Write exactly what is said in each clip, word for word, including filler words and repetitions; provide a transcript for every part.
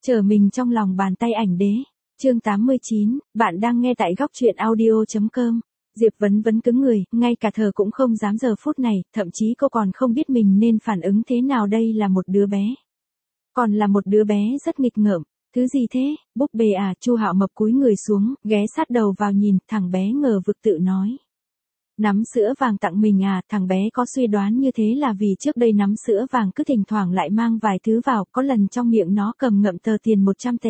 Trở mình trong lòng bàn tay ảnh đế. Chương tám mươi chín, bạn đang nghe tại góc truyện audio chấm com. Diệp Vấn Vấn cứng người, ngay cả thở cũng không dám giờ phút này, thậm chí cô còn không biết mình nên phản ứng thế nào. Đây là một đứa bé. Còn là một đứa bé rất nghịch ngợm. Thứ gì thế, búp bê à? Chu Hạo mập cúi người xuống, ghé sát đầu vào nhìn, thằng bé ngờ vực tự nói. Nắm sữa vàng tặng mình à? Thằng bé có suy đoán như thế là vì trước đây nắm sữa vàng cứ thỉnh thoảng lại mang vài thứ vào, có lần trong miệng nó cầm ngậm tờ tiền một trăm tệ.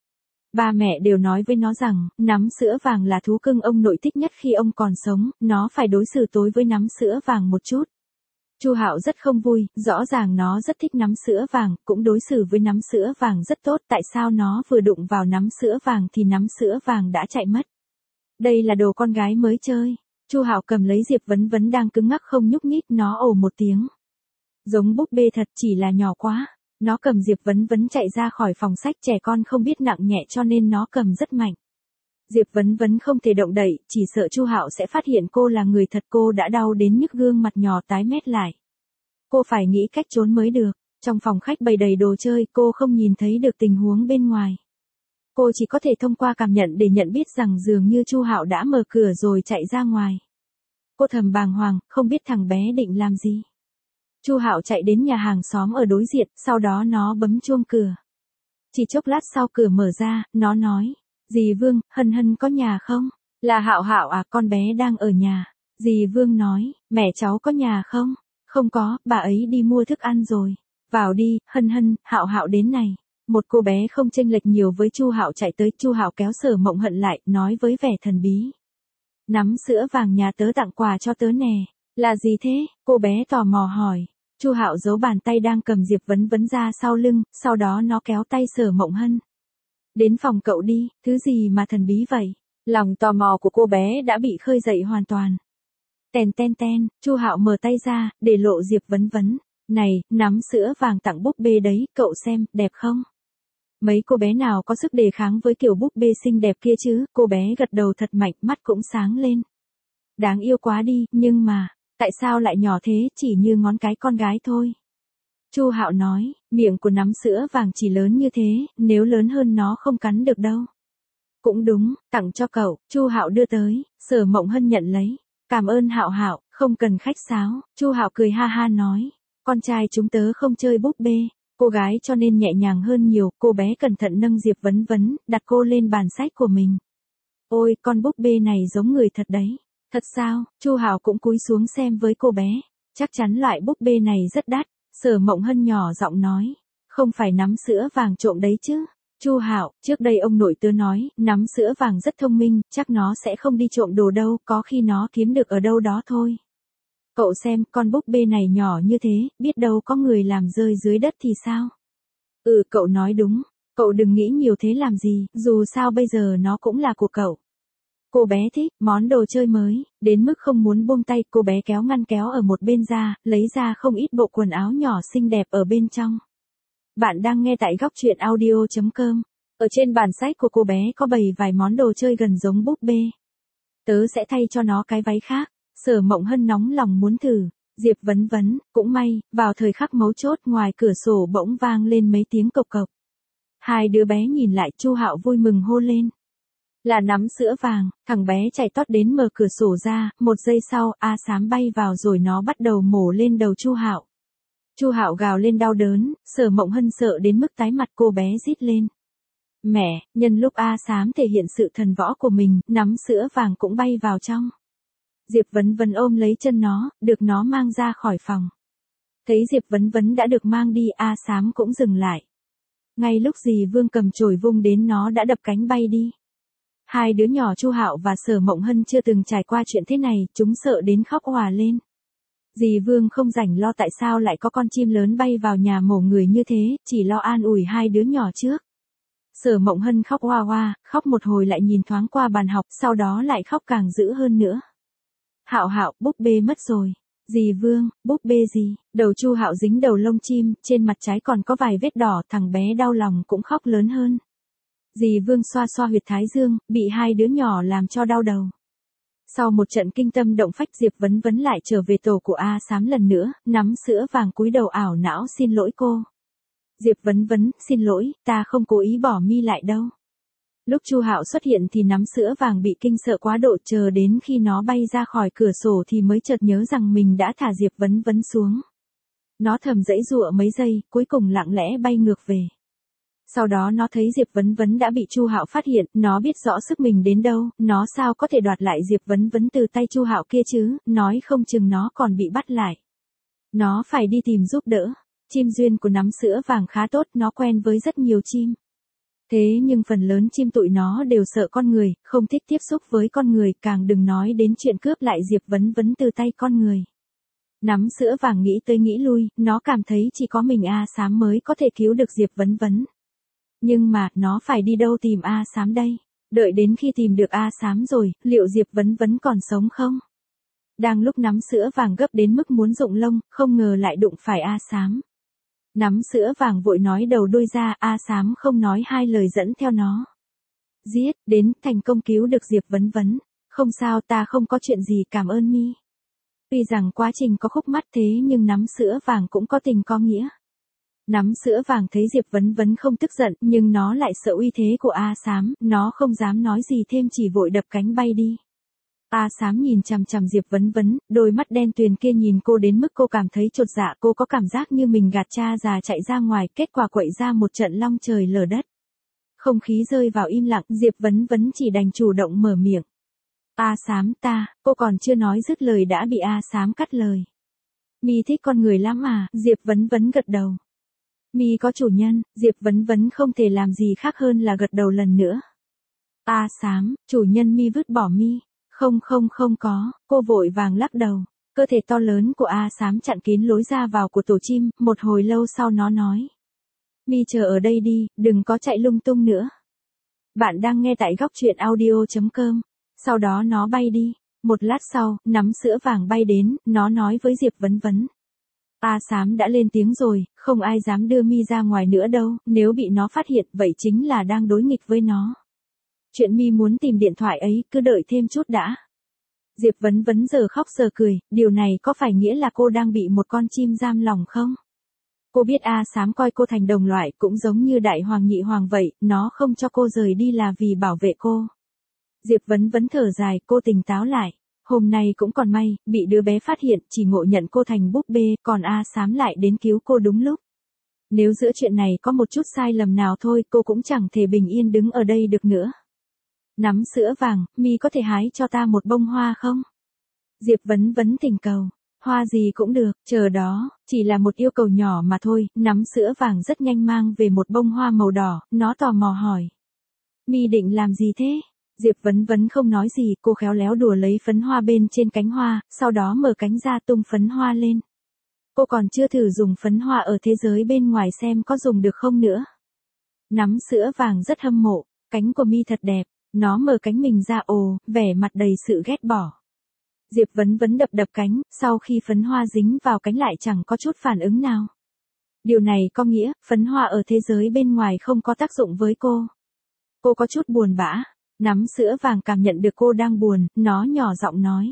Ba mẹ đều nói với nó rằng, nắm sữa vàng là thú cưng ông nội thích nhất khi ông còn sống, nó phải đối xử tối với nắm sữa vàng một chút. Chu Hạo rất không vui, rõ ràng nó rất thích nắm sữa vàng, cũng đối xử với nắm sữa vàng rất tốt, tại sao nó vừa đụng vào nắm sữa vàng thì nắm sữa vàng đã chạy mất. Đây là đồ con gái mới chơi. Chu Hạo cầm lấy Diệp Vấn Vấn đang cứng ngắc không nhúc nhích, nó ồ một tiếng. Giống búp bê thật, chỉ là nhỏ quá. Nó cầm Diệp Vấn Vấn chạy ra khỏi phòng sách, trẻ con không biết nặng nhẹ cho nên nó cầm rất mạnh. Diệp Vấn Vấn không thể động đậy, chỉ sợ Chu Hạo sẽ phát hiện cô là người thật, cô đã đau đến nhức gương mặt nhỏ tái mét lại. Cô phải nghĩ cách trốn mới được. Trong phòng khách bày đầy đồ chơi, cô không nhìn thấy được tình huống bên ngoài. Cô chỉ có thể thông qua cảm nhận để nhận biết rằng dường như Chu Hạo đã mở cửa rồi chạy ra ngoài. Cô thầm bàng hoàng, không biết thằng bé định làm gì. Chu Hạo chạy đến nhà hàng xóm ở đối diện, sau đó nó bấm chuông cửa. Chỉ chốc lát sau cửa mở ra, nó nói, dì Vương, Hân Hân có nhà không? Là Hạo Hạo à? Con bé đang ở nhà. Dì Vương nói, mẹ cháu có nhà không? Không có, bà ấy đi mua thức ăn rồi. Vào đi, Hân Hân, Hạo Hạo đến này. Một cô bé không chênh lệch nhiều với Chu Hạo chạy tới, Chu Hạo kéo Sở Mộng Hận lại, nói với vẻ thần bí. Nắm sữa vàng nhà tớ tặng quà cho tớ nè. Là gì thế? Cô bé tò mò hỏi. Chu Hạo giấu bàn tay đang cầm Diệp Vấn Vấn ra sau lưng, sau đó nó kéo tay Sở Mộng Hân. Đến phòng cậu đi, thứ gì mà thần bí vậy? Lòng tò mò của cô bé đã bị khơi dậy hoàn toàn. Tèn ten ten, Chu Hạo mở tay ra, để lộ Diệp Vấn Vấn. Này, nắm sữa vàng tặng búp bê đấy, cậu xem, đẹp không? Mấy cô bé nào có sức đề kháng với kiểu búp bê xinh đẹp kia chứ? Cô bé gật đầu thật mạnh, mắt cũng sáng lên. Đáng yêu quá đi, nhưng mà, tại sao lại nhỏ thế, chỉ như ngón cái con gái thôi? Chu Hạo nói, miệng của nắm sữa vàng chỉ lớn như thế, nếu lớn hơn nó không cắn được đâu. Cũng đúng, tặng cho cậu. Chu Hạo đưa tới, Sở Mộng Hân nhận lấy. Cảm ơn Hạo Hạo, không cần khách sáo. Chu Hạo cười ha ha nói, con trai chúng tớ không chơi búp bê. Cô gái cho nên nhẹ nhàng hơn nhiều. Cô bé cẩn thận nâng Diệp Vấn Vấn, đặt cô lên bàn sách của mình. Ôi, con búp bê này giống người thật đấy. Thật sao? Chu Hạo cũng cúi xuống xem với cô bé. Chắc chắn loại búp bê này rất đắt. Sở Mộng Hân nhỏ giọng nói, không phải nắm sữa vàng trộm đấy chứ? Chu Hạo, trước đây ông nội tớ nói, nắm sữa vàng rất thông minh, chắc nó sẽ không đi trộm đồ đâu, có khi nó kiếm được ở đâu đó thôi. Cậu xem, con búp bê này nhỏ như thế, biết đâu có người làm rơi dưới đất thì sao? Ừ, cậu nói đúng, cậu đừng nghĩ nhiều thế làm gì, dù sao bây giờ nó cũng là của cậu. Cô bé thích món đồ chơi mới, đến mức không muốn buông tay, cô bé kéo ngăn kéo ở một bên ra, lấy ra không ít bộ quần áo nhỏ xinh đẹp ở bên trong. Bạn đang nghe tại góc truyện audio chấm com. Ở trên bàn sách của cô bé có bày vài món đồ chơi gần giống búp bê. Tớ sẽ thay cho nó cái váy khác. Sở Mộng Hân nóng lòng muốn thử. Diệp Vấn Vấn, cũng may, vào thời khắc mấu chốt ngoài cửa sổ bỗng vang lên mấy tiếng cộc cộc. Hai đứa bé nhìn lại, Chu Hạo vui mừng hô lên. Là nắm sữa vàng, thằng bé chạy tót đến mở cửa sổ ra, một giây sau, A Xám bay vào rồi nó bắt đầu mổ lên đầu Chu Hạo. Chu Hạo gào lên đau đớn, Sở Mộng Hân sợ đến mức tái mặt, cô bé rít lên. Mẹ, nhân lúc A Xám thể hiện sự thần võ của mình, nắm sữa vàng cũng bay vào trong. Diệp Vấn Vấn ôm lấy chân nó, được nó mang ra khỏi phòng. Thấy Diệp Vấn Vấn đã được mang đi, A Xám cũng dừng lại. Ngay lúc dì Vương cầm chổi vung đến nó đã đập cánh bay đi. Hai đứa nhỏ Chu Hạo và Sở Mộng Hân chưa từng trải qua chuyện thế này, chúng sợ đến khóc òa lên. Dì Vương không rảnh lo tại sao lại có con chim lớn bay vào nhà mổ người như thế, chỉ lo an ủi hai đứa nhỏ trước. Sở Mộng Hân khóc hoa hoa, khóc một hồi lại nhìn thoáng qua bàn học, sau đó lại khóc càng dữ hơn nữa. Hạo Hạo, búp bê mất rồi. Dì Vương, búp bê gì? Đầu Chu Hạo dính đầu lông chim, trên mặt trái còn có vài vết đỏ, thằng bé đau lòng cũng khóc lớn hơn. Dì Vương xoa xoa huyệt thái dương, bị hai đứa nhỏ làm cho đau đầu. Sau một trận kinh tâm động phách, Diệp Vấn Vấn lại trở về tổ của A Xám lần nữa, nắm sữa vàng cúi đầu ảo não xin lỗi cô. Diệp Vấn Vấn, xin lỗi, ta không cố ý bỏ mi lại đâu. Lúc Chu Hạo xuất hiện thì nắm sữa vàng bị kinh sợ quá độ, chờ đến khi nó bay ra khỏi cửa sổ thì mới chợt nhớ rằng mình đã thả Diệp Vấn Vấn xuống. Nó thầm giãy giụa mấy giây, cuối cùng lặng lẽ bay ngược về. Sau đó nó thấy Diệp Vấn Vấn đã bị Chu Hạo phát hiện, nó biết rõ sức mình đến đâu, nó sao có thể đoạt lại Diệp Vấn Vấn từ tay Chu Hạo kia chứ, nói không chừng nó còn bị bắt lại. Nó phải đi tìm giúp đỡ. Chim duyên của nắm sữa vàng khá tốt, nó quen với rất nhiều chim. Thế nhưng phần lớn chim tụi nó đều sợ con người, không thích tiếp xúc với con người, càng đừng nói đến chuyện cướp lại Diệp Vấn Vấn từ tay con người. Nắm sữa vàng nghĩ tới nghĩ lui, nó cảm thấy chỉ có mình A Xám mới có thể cứu được Diệp Vấn Vấn. Nhưng mà, nó phải đi đâu tìm A Xám đây? Đợi đến khi tìm được A Xám rồi, liệu Diệp Vấn Vấn còn sống không? Đang lúc nắm sữa vàng gấp đến mức muốn rụng lông, không ngờ lại đụng phải A Xám. Nắm sữa vàng vội nói đầu đuôi ra, A Xám không nói hai lời dẫn theo nó. Giết, đến, thành công cứu được Diệp Vấn Vấn. Không sao, ta không có chuyện gì, cảm ơn mi. Tuy rằng quá trình có khúc mắc thế nhưng nắm sữa vàng cũng có tình có nghĩa. Nắm sữa vàng thấy Diệp Vấn Vấn không tức giận, nhưng nó lại sợ uy thế của A Xám, nó không dám nói gì thêm, chỉ vội đập cánh bay đi. A Xám nhìn chằm chằm Diệp Vấn Vấn, đôi mắt đen tuyền kia nhìn cô đến mức cô cảm thấy chột dạ, cô có cảm giác như mình gạt cha già chạy ra ngoài, kết quả quậy ra một trận long trời lở đất. Không khí rơi vào im lặng, Diệp Vấn Vấn chỉ đành chủ động mở miệng. A Xám ta, cô còn chưa nói dứt lời đã bị A Xám cắt lời. Mi thích con người lắm à, Diệp Vấn Vấn gật đầu. Mi có chủ nhân, Diệp Vấn Vấn không thể làm gì khác hơn là gật đầu lần nữa. A Xám, chủ nhân mi vứt bỏ mi. Không không không có, cô vội vàng lắc đầu. Cơ thể to lớn của A Xám chặn kín lối ra vào của tổ chim, một hồi lâu sau nó nói. Mi chờ ở đây đi, đừng có chạy lung tung nữa. Bạn đang nghe tại góc truyện audio chấm com. Sau đó nó bay đi. Một lát sau, nắm sữa vàng bay đến, nó nói với Diệp Vấn Vấn. A Xám đã lên tiếng rồi, không ai dám đưa mi ra ngoài nữa đâu, nếu bị nó phát hiện vậy chính là đang đối nghịch với nó. Chuyện mi muốn tìm điện thoại ấy, cứ đợi thêm chút đã. Diệp Vấn Vấn giờ khóc giờ cười, điều này có phải nghĩa là cô đang bị một con chim giam lòng không? Cô biết A Xám coi cô thành đồng loại, cũng giống như đại hoàng nhị hoàng vậy, nó không cho cô rời đi là vì bảo vệ cô. Diệp Vấn Vấn thở dài, cô tỉnh táo lại. Hôm nay cũng còn may, bị đứa bé phát hiện, chỉ ngộ nhận cô thành búp bê, còn A Xám lại đến cứu cô đúng lúc. Nếu giữa chuyện này có một chút sai lầm nào thôi, cô cũng chẳng thể bình yên đứng ở đây được nữa. Nắm sữa vàng, mi có thể hái cho ta một bông hoa không? Diệp Vấn Vấn thỉnh cầu. Hoa gì cũng được, chờ đó, chỉ là một yêu cầu nhỏ mà thôi. Nắm sữa vàng rất nhanh mang về một bông hoa màu đỏ, nó tò mò hỏi. Mi định làm gì thế? Diệp Vấn Vấn không nói gì, cô khéo léo đùa lấy phấn hoa bên trên cánh hoa, sau đó mở cánh ra tung phấn hoa lên. Cô còn chưa thử dùng phấn hoa ở thế giới bên ngoài xem có dùng được không nữa. Nắm sữa vàng rất hâm mộ, cánh của mi thật đẹp. Nó mở cánh mình ra, ồ, vẻ mặt đầy sự ghét bỏ. Diệp Vấn Vấn đập đập cánh, sau khi phấn hoa dính vào cánh lại chẳng có chút phản ứng nào. Điều này có nghĩa, phấn hoa ở thế giới bên ngoài không có tác dụng với cô. Cô có chút buồn bã, nắm sữa vàng cảm nhận được cô đang buồn, nó nhỏ giọng nói.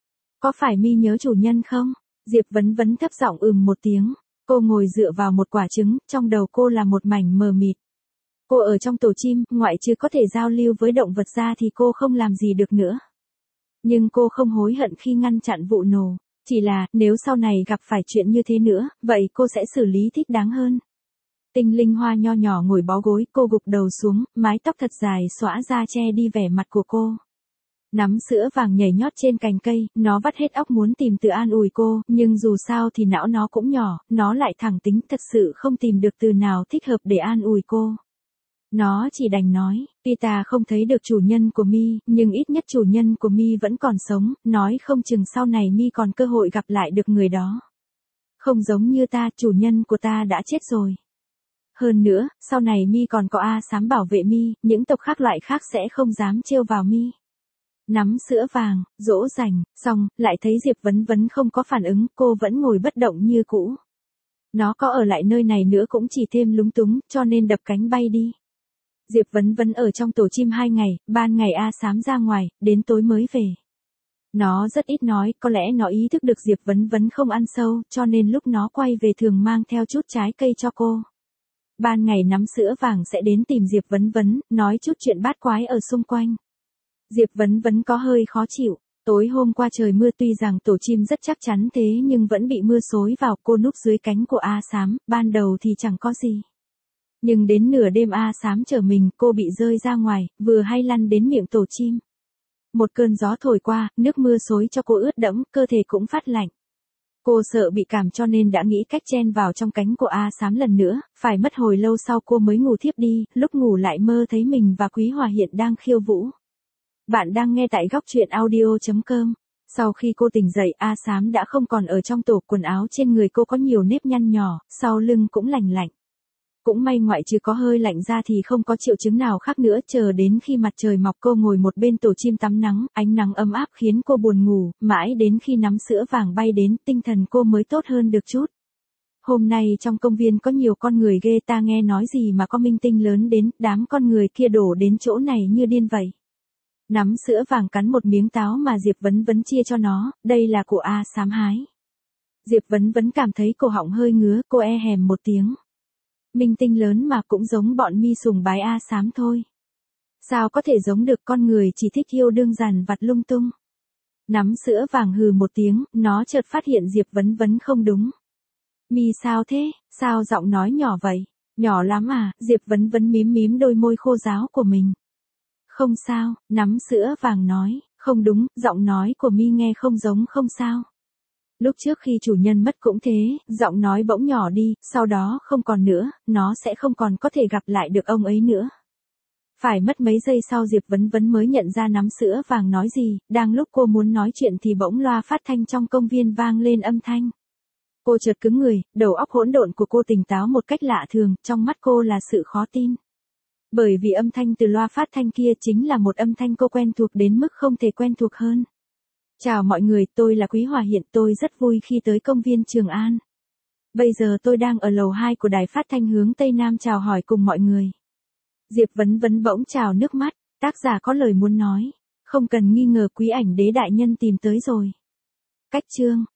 Có phải mi nhớ chủ nhân không? Diệp Vấn Vấn thấp giọng ừm một tiếng, cô ngồi dựa vào một quả trứng, trong đầu cô là một mảnh mờ mịt. Cô ở trong tổ chim, ngoại trừ có thể giao lưu với động vật ra thì cô không làm gì được nữa. Nhưng cô không hối hận khi ngăn chặn vụ nổ, chỉ là, nếu sau này gặp phải chuyện như thế nữa, vậy cô sẽ xử lý thích đáng hơn. Tinh linh hoa nho nhỏ ngồi bó gối, cô gục đầu xuống, mái tóc thật dài xõa ra che đi vẻ mặt của cô. Nắm sữa vàng nhảy nhót trên cành cây, nó vắt hết óc muốn tìm từ an ủi cô, nhưng dù sao thì não nó cũng nhỏ, nó lại thẳng tính, thật sự không tìm được từ nào thích hợp để an ủi cô. Nó chỉ đành nói, tuy ta không thấy được chủ nhân của mi, nhưng ít nhất chủ nhân của mi vẫn còn sống, nói không chừng sau này mi còn cơ hội gặp lại được người đó. Không giống như ta, chủ nhân của ta đã chết rồi. Hơn nữa, sau này mi còn có A Xám bảo vệ mi, những tộc khác loại khác sẽ không dám trêu vào mi. Nắm sữa vàng, dỗ dành, xong, lại thấy Diệp Vấn Vấn không có phản ứng, cô vẫn ngồi bất động như cũ. Nó có ở lại nơi này nữa cũng chỉ thêm lúng túng, cho nên đập cánh bay đi. Diệp Vấn Vấn ở trong tổ chim hai ngày, ban ngày A Xám ra ngoài, đến tối mới về. Nó rất ít nói, có lẽ nó ý thức được Diệp Vấn Vấn không ăn sâu, cho nên lúc nó quay về thường mang theo chút trái cây cho cô. Ban ngày nắm sữa vàng sẽ đến tìm Diệp Vấn Vấn, nói chút chuyện bát quái ở xung quanh. Diệp Vấn Vấn có hơi khó chịu. Tối hôm qua trời mưa, tuy rằng tổ chim rất chắc chắn thế nhưng vẫn bị mưa xối vào. Cô núp dưới cánh của A Xám, ban đầu thì chẳng có gì. Nhưng đến nửa đêm A Xám chở mình, cô bị rơi ra ngoài, vừa hay lăn đến miệng tổ chim. Một cơn gió thổi qua, nước mưa xối cho cô ướt đẫm, cơ thể cũng phát lạnh. Cô sợ bị cảm cho nên đã nghĩ cách chen vào trong cánh của A Xám lần nữa, phải mất hồi lâu sau cô mới ngủ thiếp đi, lúc ngủ lại mơ thấy mình và Quý Hòa Hiện đang khiêu vũ. Bạn đang nghe tại góc truyện audio chấm com. Sau khi cô tỉnh dậy, A Xám đã không còn ở trong tổ, quần áo trên người cô có nhiều nếp nhăn nhỏ, sau lưng cũng lành lạnh. Cũng may ngoại trừ có hơi lạnh ra thì không có triệu chứng nào khác nữa. Chờ đến khi mặt trời mọc, cô ngồi một bên tổ chim tắm nắng, ánh nắng ấm áp khiến cô buồn ngủ, mãi đến khi nắm sữa vàng bay đến, tinh thần cô mới tốt hơn được chút. Hôm nay trong công viên có nhiều con người ghê, ta nghe nói gì mà có minh tinh lớn đến, đám con người kia đổ đến chỗ này như điên vậy. Nắm sữa vàng cắn một miếng táo mà Diệp Vấn Vấn chia cho nó, đây là của A Xám hái. Diệp Vấn Vấn cảm thấy cổ họng hơi ngứa, cô e hèm một tiếng. Minh tinh lớn mà cũng giống bọn mi sùng bái A Xám thôi. Sao có thể giống được, con người chỉ thích yêu đương dằn vặt lung tung. Nắm sữa vàng hừ một tiếng, nó chợt phát hiện Diệp Vấn Vấn không đúng. Mi sao thế, sao giọng nói nhỏ vậy? Nhỏ lắm à? Diệp Vấn Vấn mím mím đôi môi khô ráo của mình. Không sao, nắm sữa vàng nói, không đúng, giọng nói của Mi nghe không giống không sao. Lúc trước khi chủ nhân mất cũng thế, giọng nói bỗng nhỏ đi, sau đó không còn nữa, nó sẽ không còn có thể gặp lại được ông ấy nữa. Phải mất mấy giây sau Diệp Vấn Vấn mới nhận ra nắm sữa vàng nói gì, đang lúc cô muốn nói chuyện thì bỗng loa phát thanh trong công viên vang lên âm thanh. Cô chợt cứng người, đầu óc hỗn độn của cô tỉnh táo một cách lạ thường, trong mắt cô là sự khó tin. Bởi vì âm thanh từ loa phát thanh kia chính là một âm thanh cô quen thuộc đến mức không thể quen thuộc hơn. Chào mọi người, tôi là Quý Hòa Hiện, tôi rất vui khi tới công viên Trường An. Bây giờ tôi đang ở lầu hai của đài phát thanh hướng Tây Nam chào hỏi cùng mọi người. Diệp Vấn Vấn bỗng trào nước mắt, tác giả có lời muốn nói. Không cần nghi ngờ, Quý ảnh đế đại nhân tìm tới rồi. Cách chương.